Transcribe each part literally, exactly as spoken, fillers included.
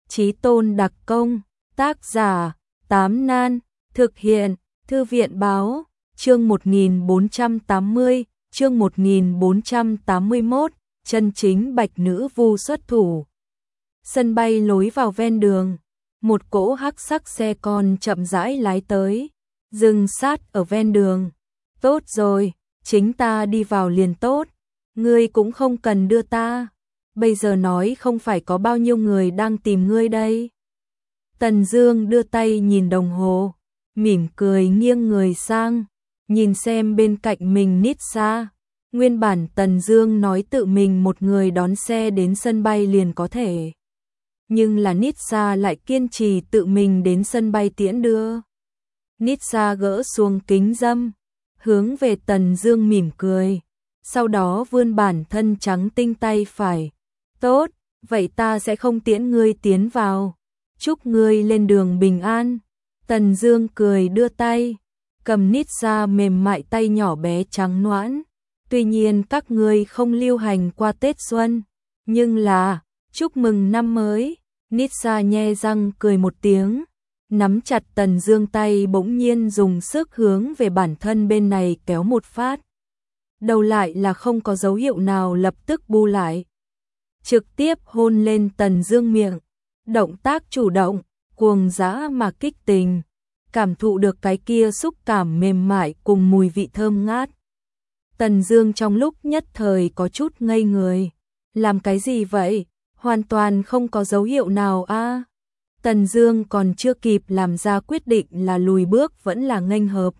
Chí tôn đặc công, tác giả, Tám Nan, thực hiện, Thư viện báo, chương một nghìn bốn trăm tám mươi, chương một nghìn bốn trăm tám mươi mốt, chân chính bạch nữ vu xuất thủ. Sân bay lối vào ven đường, một cỗ hắc sắc xe con chậm rãi lái tới, dừng sát ở ven đường. Tốt rồi, chính ta đi vào liền tốt, ngươi cũng không cần đưa ta. Bây giờ nói không phải có bao nhiêu người đang tìm ngươi đây. Tần Dương đưa tay nhìn đồng hồ, mỉm cười nghiêng người sang, nhìn xem bên cạnh mình Nitsa. Nguyên bản Tần Dương nói tự mình một người đón xe đến sân bay liền có thể. Nhưng là Nitsa lại kiên trì tự mình đến sân bay tiễn đưa. Nitsa gỡ xuống kính râm, hướng về Tần Dương mỉm cười, sau đó vươn bản thân trắng tinh tay phải. Tốt, vậy ta sẽ không tiễn ngươi tiến vào. Chúc ngươi lên đường bình an. Tần Dương cười đưa tay, cầm Nitsa mềm mại tay nhỏ bé trắng nõn. Tuy nhiên các ngươi không lưu hành qua Tết Xuân, nhưng là chúc mừng năm mới. Nitsa nhe răng cười một tiếng, nắm chặt Tần Dương tay bỗng nhiên dùng sức hướng về bản thân bên này kéo một phát. Đầu lại là không có dấu hiệu nào lập tức bu lại. Trực tiếp hôn lên Tần Dương miệng, động tác chủ động, cuồng dã mà kích tình, cảm thụ được cái kia xúc cảm mềm mại cùng mùi vị thơm ngát. Tần Dương trong lúc nhất thời có chút ngây người, làm cái gì vậy? Hoàn toàn không có dấu hiệu nào a. À. Tần Dương còn chưa kịp làm ra quyết định là lùi bước vẫn là nghênh hợp.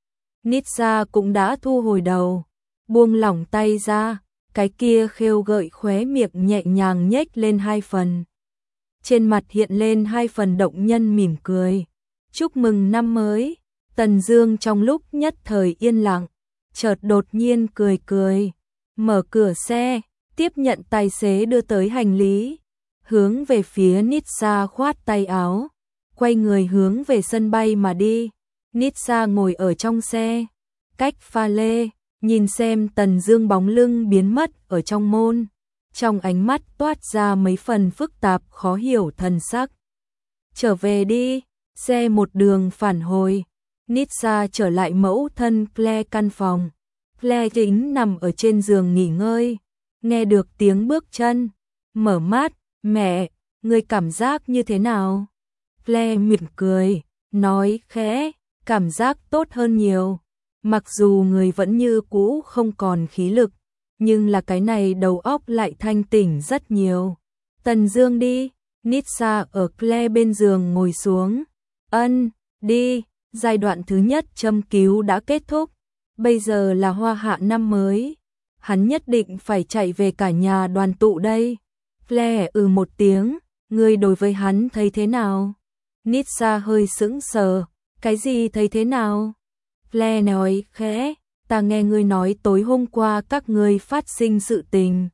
Nitsa cũng đã thu hồi đầu, buông lỏng tay ra, cái kia khêu gợi khóe miệng nhẹ nhàng nhếch lên hai phần. Trên mặt hiện lên hai phần động nhân mỉm cười. Chúc mừng năm mới. Tần Dương trong lúc nhất thời yên lặng, chợt đột nhiên cười cười, mở cửa xe, tiếp nhận tài xế đưa tới hành lý, hướng về phía Nitsa khoát tay áo, quay người hướng về sân bay mà đi. Nitsa ngồi ở trong xe, cách pha lê, nhìn xem Tần Dương bóng lưng biến mất ở trong môn, trong ánh mắt toát ra mấy phần phức tạp khó hiểu thần sắc. Trở về đi. Xe một đường phản hồi, Nitsa trở lại mẫu thân Claire căn phòng. Claire chính nằm ở trên giường nghỉ ngơi, nghe được tiếng bước chân, mở mắt, mẹ, ngươi cảm giác như thế nào? Claire mỉm cười, nói khẽ, cảm giác tốt hơn nhiều. Mặc dù người vẫn như cũ không còn khí lực, nhưng là cái này đầu óc lại thanh tỉnh rất nhiều. Tần Dương đi. Nitsa ở Claire bên giường ngồi xuống. Ân, đi, giai đoạn thứ nhất châm cứu đã kết thúc, bây giờ là hoa hạ năm mới, hắn nhất định phải chạy về cả nhà đoàn tụ đây. Claire ừ một tiếng, ngươi đối với hắn thấy thế nào? Nitsa hơi sững sờ, cái gì thấy thế nào? Claire nói khẽ, ta nghe ngươi nói tối hôm qua các ngươi phát sinh sự tình.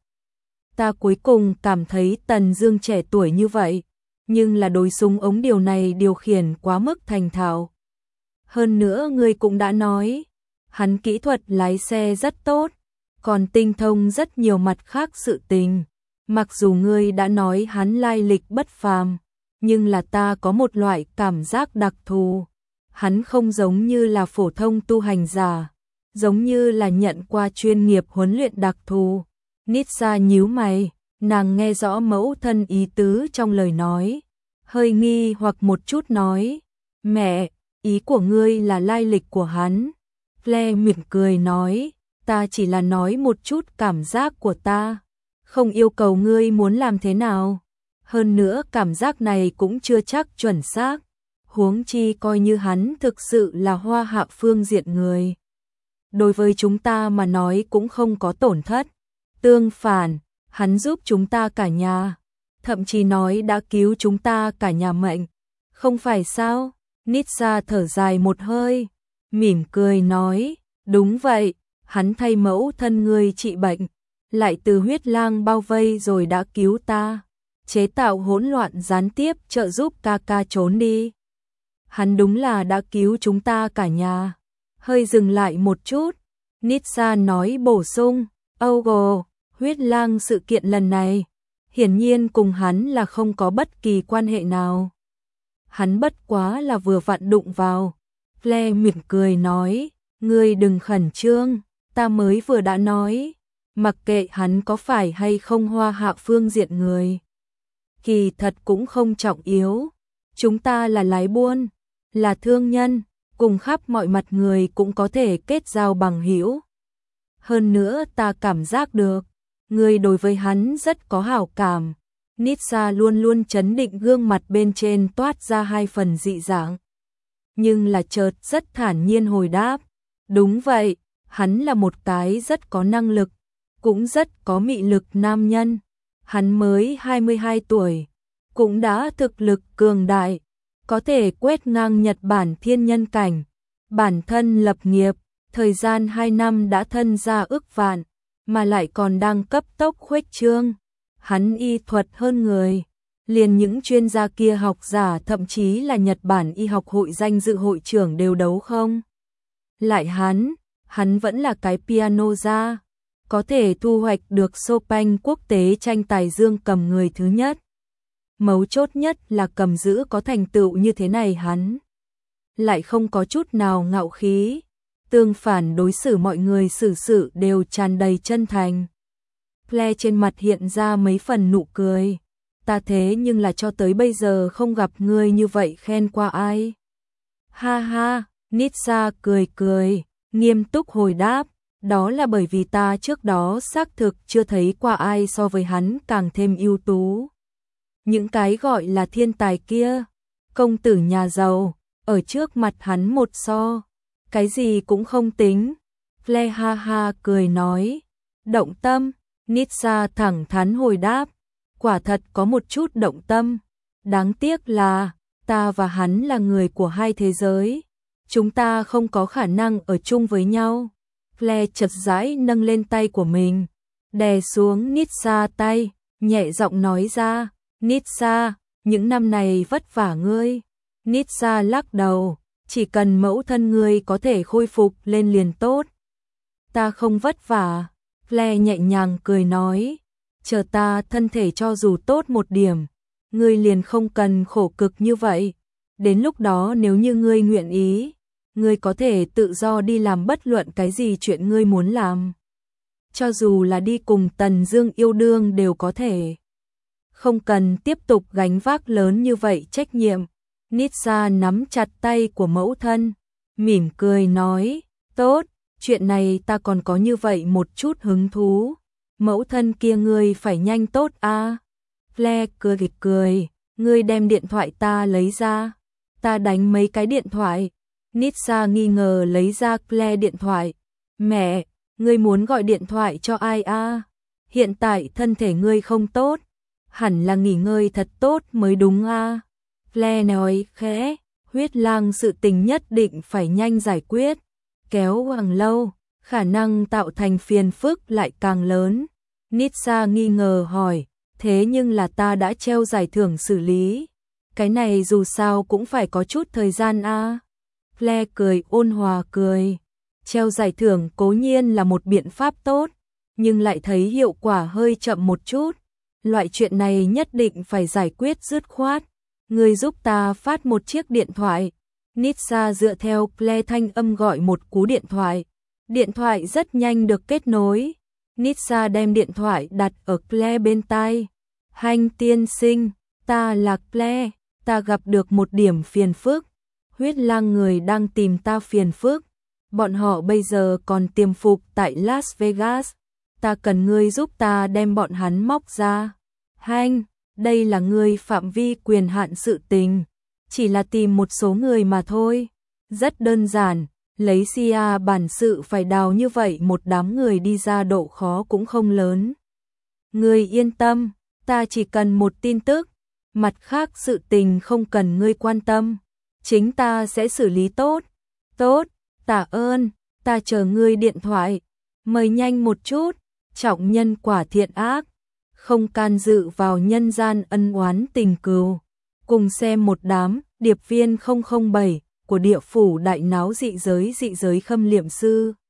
Ta cuối cùng cảm thấy Tần Dương trẻ tuổi như vậy, nhưng là đối súng ống điều này điều khiển quá mức thành thạo. Hơn nữa ngươi cũng đã nói, hắn kỹ thuật lái xe rất tốt, còn tinh thông rất nhiều mặt khác sự tình. Mặc dù ngươi đã nói hắn lai lịch bất phàm, nhưng là ta có một loại cảm giác đặc thù. Hắn không giống như là phổ thông tu hành giả, giống như là nhận qua chuyên nghiệp huấn luyện đặc thù. Nitsa nhíu mày, nàng nghe rõ mẫu thân ý tứ trong lời nói, hơi nghi hoặc một chút nói, mẹ, ý của ngươi là lai lịch của hắn. Claire mỉm cười nói, ta chỉ là nói một chút cảm giác của ta, không yêu cầu ngươi muốn làm thế nào. Hơn nữa cảm giác này cũng chưa chắc chuẩn xác, huống chi coi như hắn thực sự là hoa hạ phương diện người. Đối với chúng ta mà nói cũng không có tổn thất. Tương phản, hắn giúp chúng ta cả nhà, thậm chí nói đã cứu chúng ta cả nhà mệnh. Không phải sao? Nitsa thở dài một hơi, mỉm cười nói, đúng vậy, hắn thay mẫu thân ngươi trị bệnh, lại từ huyết lang bao vây rồi đã cứu ta, chế tạo hỗn loạn gián tiếp trợ giúp ca ca trốn đi. Hắn đúng là đã cứu chúng ta cả nhà. Hơi dừng lại một chút, Nitsa nói bổ sung, Ogo, huyết lang sự kiện lần này, hiển nhiên cùng hắn là không có bất kỳ quan hệ nào. Hắn bất quá là vừa vặn đụng vào. Claire mỉm cười nói, ngươi đừng khẩn trương, ta mới vừa đã nói, mặc kệ hắn có phải hay không hoa hạ phương diện người. Kỳ thật cũng không trọng yếu, chúng ta là lái buôn, là thương nhân, cùng khắp mọi mặt người cũng có thể kết giao bằng hữu. Hơn nữa ta cảm giác được, người đối với hắn rất có hảo cảm. Nitsa luôn luôn trấn định, gương mặt bên trên toát ra hai phần dị dạng. Nhưng là chợt rất thản nhiên hồi đáp, đúng vậy, hắn là một cái rất có năng lực, cũng rất có mị lực nam nhân. Hắn mới hai mươi hai tuổi, cũng đã thực lực cường đại, có thể quét ngang Nhật Bản thiên nhân cảnh. Bản thân lập nghiệp, thời gian hai năm đã thân gia ước vạn, mà lại còn đang cấp tốc khuếch trương. Hắn y thuật hơn người, liền những chuyên gia kia học giả, thậm chí là Nhật Bản y học hội danh dự hội trưởng đều đấu không. Lại hắn, hắn vẫn là cái piano gia, có thể thu hoạch được Chopin quốc tế tranh tài dương cầm người thứ nhất. Mấu chốt nhất là cầm giữ có thành tựu như thế này hắn lại không có chút nào ngạo khí, tương phản đối xử mọi người xử sự đều tràn đầy chân thành. Claire trên mặt hiện ra mấy phần nụ cười, ta thế nhưng là cho tới bây giờ không gặp ngươi như vậy khen qua ai. Ha ha, Nitsa cười cười, nghiêm túc hồi đáp, đó là bởi vì ta trước đó xác thực chưa thấy qua ai so với hắn càng thêm ưu tú. Những cái gọi là thiên tài kia, công tử nhà giàu, ở trước mặt hắn một so, cái gì cũng không tính. Claire ha ha cười nói, động tâm. Nitsa thẳng thắn hồi đáp, quả thật có một chút động tâm, đáng tiếc là ta và hắn là người của hai thế giới, chúng ta không có khả năng ở chung với nhau. Claire chật rãi nâng lên tay của mình, đè xuống Nitsa tay, nhẹ giọng nói ra, Nitsa, những năm này vất vả ngươi. Nitsa lắc đầu, chỉ cần mẫu thân ngươi có thể khôi phục lên liền tốt. Ta không vất vả. Claire nhẹ nhàng cười nói, chờ ta thân thể cho dù tốt một điểm, ngươi liền không cần khổ cực như vậy. Đến lúc đó nếu như ngươi nguyện ý, ngươi có thể tự do đi làm bất luận cái gì chuyện ngươi muốn làm. Cho dù là đi cùng Tần Dương yêu đương đều có thể. Không cần tiếp tục gánh vác lớn như vậy trách nhiệm. Nitsa nắm chặt tay của mẫu thân, mỉm cười nói, tốt. Chuyện này ta còn có như vậy một chút hứng thú. Mẫu thân kia ngươi phải nhanh tốt a. À? Claire cười kịch cười, ngươi đem điện thoại ta lấy ra. Ta đánh mấy cái điện thoại. Nitsa nghi ngờ lấy ra Claire điện thoại. Mẹ, ngươi muốn gọi điện thoại cho ai a? À? Hiện tại thân thể ngươi không tốt, hẳn là nghỉ ngơi thật tốt mới đúng a. À? Claire nói khẽ, huyết lang sự tình nhất định phải nhanh giải quyết. Kéo càng lâu, khả năng tạo thành phiền phức lại càng lớn. Nitsa nghi ngờ hỏi, thế nhưng là ta đã treo giải thưởng xử lý. Cái này dù sao cũng phải có chút thời gian a. À? Claire cười ôn hòa cười. Treo giải thưởng cố nhiên là một biện pháp tốt, nhưng lại thấy hiệu quả hơi chậm một chút. Loại chuyện này nhất định phải giải quyết dứt khoát. Người giúp ta phát một chiếc điện thoại. Nitsa dựa theo Claire thanh âm gọi một cú điện thoại. Điện thoại rất nhanh được kết nối. Nitsa đem điện thoại đặt ở Claire bên tai. Hành tiên sinh, ta là Claire, ta gặp được một điểm phiền phức. Huyết lang người đang tìm ta phiền phức. Bọn họ bây giờ còn tiềm phục tại Las Vegas. Ta cần ngươi giúp ta đem bọn hắn móc ra. Hành, đây là ngươi phạm vi quyền hạn sự tình. Chỉ là tìm một số người mà thôi. Rất đơn giản, lấy Sia bản sự phải đào như vậy một đám người đi ra độ khó cũng không lớn. Ngươi yên tâm, ta chỉ cần một tin tức, mặt khác sự tình không cần ngươi quan tâm. Chính ta sẽ xử lý tốt. Tốt, tạ ơn, ta chờ ngươi điện thoại. Mời nhanh một chút, trọng nhân quả thiện ác. Không can dự vào nhân gian ân oán tình cừu. Cùng xem một đám điệp viên không không bảy của địa phủ đại náo dị giới dị giới khâm liệm sư.